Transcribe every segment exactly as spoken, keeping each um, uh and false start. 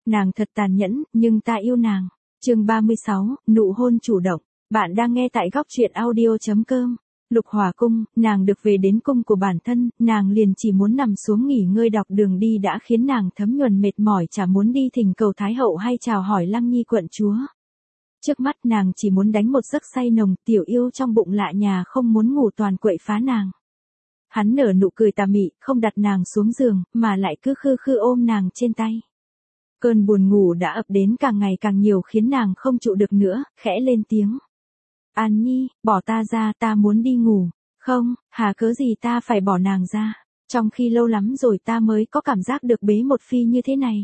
Nàng thật tàn nhẫn, nhưng ta yêu nàng. Chương ba mươi sáu, nụ hôn chủ động. Bạn đang nghe tại góc truyện audio chấm com. Lục Hỏa cung, nàng được về đến cung của bản thân, nàng liền chỉ muốn nằm xuống nghỉ ngơi, đọc đường đi đã khiến nàng thấm nhuần mệt mỏi, chả muốn đi thỉnh cầu Thái hậu hay chào hỏi Lăng Nhi quận chúa. Trước mắt nàng chỉ muốn đánh một giấc say nồng, tiểu yêu trong bụng lạ nhà không muốn ngủ toàn quậy phá nàng. Hắn nở nụ cười tà mị, không đặt nàng xuống giường, mà lại cứ khư khư ôm nàng trên tay. Cơn buồn ngủ đã ập đến càng ngày càng nhiều khiến nàng không trụ được nữa, khẽ lên tiếng. An Nhi, bỏ ta ra, ta muốn đi ngủ. Không, hà cớ gì ta phải bỏ nàng ra, trong khi lâu lắm rồi ta mới có cảm giác được bế một phi như thế này.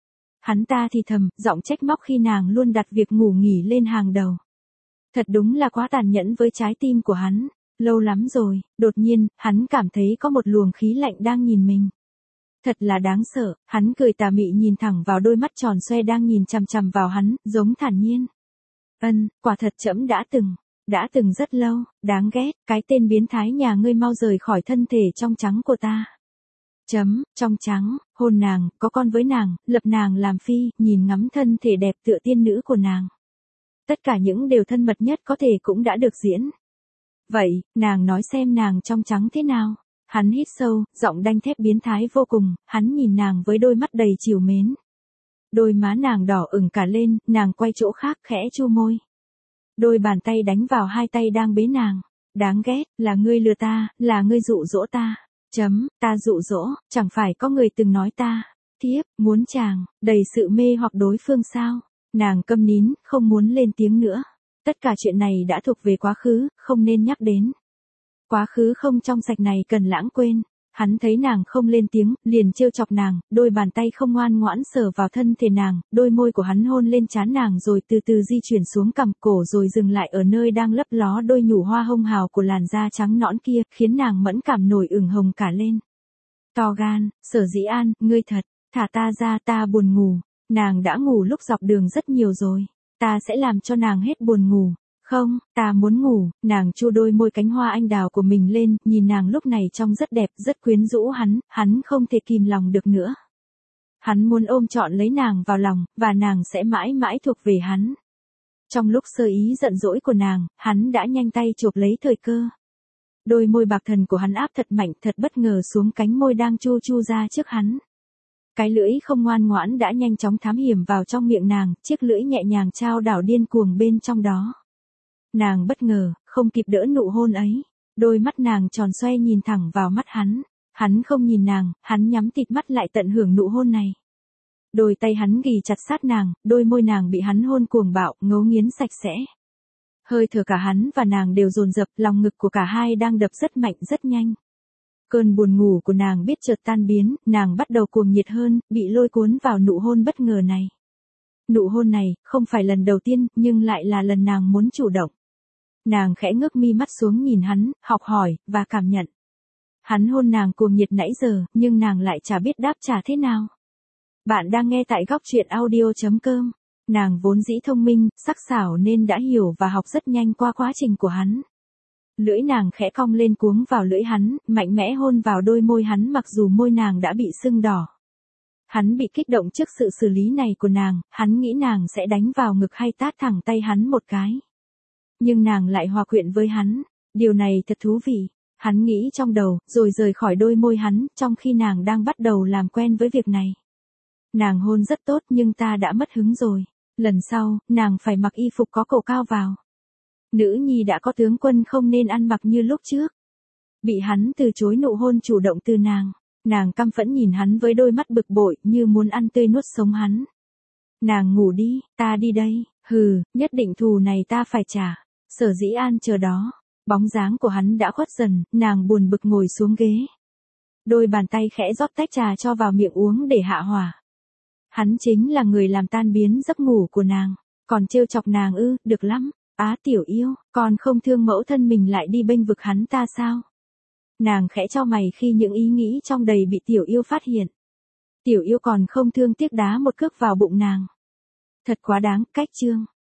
Hắn ta thì thầm, giọng trách móc khi nàng luôn đặt việc ngủ nghỉ lên hàng đầu. Thật đúng là quá tàn nhẫn với trái tim của hắn. Lâu lắm rồi, đột nhiên, hắn cảm thấy có một luồng khí lạnh đang nhìn mình. Thật là đáng sợ, hắn cười tà mị nhìn thẳng vào đôi mắt tròn xoe đang nhìn chằm chằm vào hắn, giống thản nhiên. Ân, quả thật trẫm đã từng, đã từng rất lâu, đáng ghét, cái tên biến thái nhà ngươi mau rời khỏi thân thể trong trắng của ta. Chấm, trong trắng, hôn nàng, có con với nàng, lập nàng làm phi, nhìn ngắm thân thể đẹp tựa tiên nữ của nàng. Tất cả những điều thân mật nhất có thể cũng đã được diễn. Vậy, nàng nói xem nàng trong trắng thế nào? Hắn hít sâu, giọng đanh thép biến thái vô cùng, hắn nhìn nàng với đôi mắt đầy trìu mến. Đôi má nàng đỏ ửng cả lên, nàng quay chỗ khác khẽ chu môi. Đôi bàn tay đánh vào hai tay đang bế nàng. Đáng ghét, là ngươi lừa ta, là ngươi dụ dỗ ta. Chấm, ta dụ dỗ, chẳng phải có người từng nói ta. Thiếp, muốn chàng, đầy sự mê hoặc đối phương sao? Nàng câm nín, không muốn lên tiếng nữa. Tất cả chuyện này đã thuộc về quá khứ, không nên nhắc đến. Quá khứ không trong sạch này cần lãng quên. Hắn thấy nàng không lên tiếng, liền trêu chọc nàng, đôi bàn tay không ngoan ngoãn sờ vào thân thể nàng, đôi môi của hắn hôn lên trán nàng rồi từ từ di chuyển xuống cằm cổ rồi dừng lại ở nơi đang lấp ló đôi nhũ hoa hồng hào của làn da trắng nõn kia, khiến nàng mẫn cảm nổi ửng hồng cả lên. To gan, Sở Dĩ An, ngươi thật, thả ta ra, ta buồn ngủ. Nàng đã ngủ lúc dọc đường rất nhiều rồi, ta sẽ làm cho nàng hết buồn ngủ. Không, ta muốn ngủ. Nàng chu đôi môi cánh hoa anh đào của mình lên, nhìn nàng lúc này trông rất đẹp, rất quyến rũ hắn, hắn không thể kìm lòng được nữa. Hắn muốn ôm trọn lấy nàng vào lòng, và nàng sẽ mãi mãi thuộc về hắn. Trong lúc sơ ý giận dỗi của nàng, hắn đã nhanh tay chộp lấy thời cơ. Đôi môi bạc thần của hắn áp thật mạnh, thật bất ngờ xuống cánh môi đang chu chu ra trước hắn. Cái lưỡi không ngoan ngoãn đã nhanh chóng thám hiểm vào trong miệng nàng, chiếc lưỡi nhẹ nhàng trao đảo điên cuồng bên trong đó. Nàng bất ngờ, không kịp đỡ nụ hôn ấy. Đôi mắt nàng tròn xoe nhìn thẳng vào mắt hắn. Hắn không nhìn nàng, hắn nhắm tịt mắt lại tận hưởng nụ hôn này. Đôi tay hắn ghì chặt sát nàng, đôi môi nàng bị hắn hôn cuồng bạo, ngấu nghiến sạch sẽ. Hơi thở cả hắn và nàng đều dồn dập, lòng ngực của cả hai đang đập rất mạnh rất nhanh. Cơn buồn ngủ của nàng biết chợt tan biến, nàng bắt đầu cuồng nhiệt hơn, bị lôi cuốn vào nụ hôn bất ngờ này. Nụ hôn này, không phải lần đầu tiên, nhưng lại là lần nàng muốn chủ động. Nàng khẽ ngước mi mắt xuống nhìn hắn, học hỏi, và cảm nhận. Hắn hôn nàng cuồng nhiệt nãy giờ, nhưng nàng lại chả biết đáp trả thế nào. Bạn đang nghe tại góc truyện audio chấm com. Nàng vốn dĩ thông minh, sắc sảo nên đã hiểu và học rất nhanh qua quá trình của hắn. Lưỡi nàng khẽ cong lên cuống vào lưỡi hắn, mạnh mẽ hôn vào đôi môi hắn mặc dù môi nàng đã bị sưng đỏ. Hắn bị kích động trước sự xử lý này của nàng, hắn nghĩ nàng sẽ đánh vào ngực hay tát thẳng tay hắn một cái. Nhưng nàng lại hòa quyện với hắn, điều này thật thú vị, hắn nghĩ trong đầu, rồi rời khỏi đôi môi hắn, trong khi nàng đang bắt đầu làm quen với việc này. Nàng hôn rất tốt nhưng ta đã mất hứng rồi, lần sau, nàng phải mặc y phục có cổ cao vào. Nữ nhi đã có tướng quân không nên ăn mặc như lúc trước. Bị hắn từ chối nụ hôn chủ động từ nàng. Nàng căm phẫn nhìn hắn với đôi mắt bực bội như muốn ăn tươi nuốt sống hắn. Nàng ngủ đi, ta đi đây, hừ, nhất định thù này ta phải trả. Sở Dĩ An chờ đó. Bóng dáng của hắn đã khuất dần, nàng buồn bực ngồi xuống ghế. Đôi bàn tay khẽ rót tách trà cho vào miệng uống để hạ hỏa. Hắn chính là người làm tan biến giấc ngủ của nàng. Còn trêu chọc nàng ư, được lắm. Á tiểu yêu, còn không thương mẫu thân mình lại đi bênh vực hắn ta sao? Nàng khẽ chau mày khi những ý nghĩ trong đầy bị tiểu yêu phát hiện. Tiểu yêu còn không thương tiếc đá một cước vào bụng nàng. Thật quá đáng, cách chương.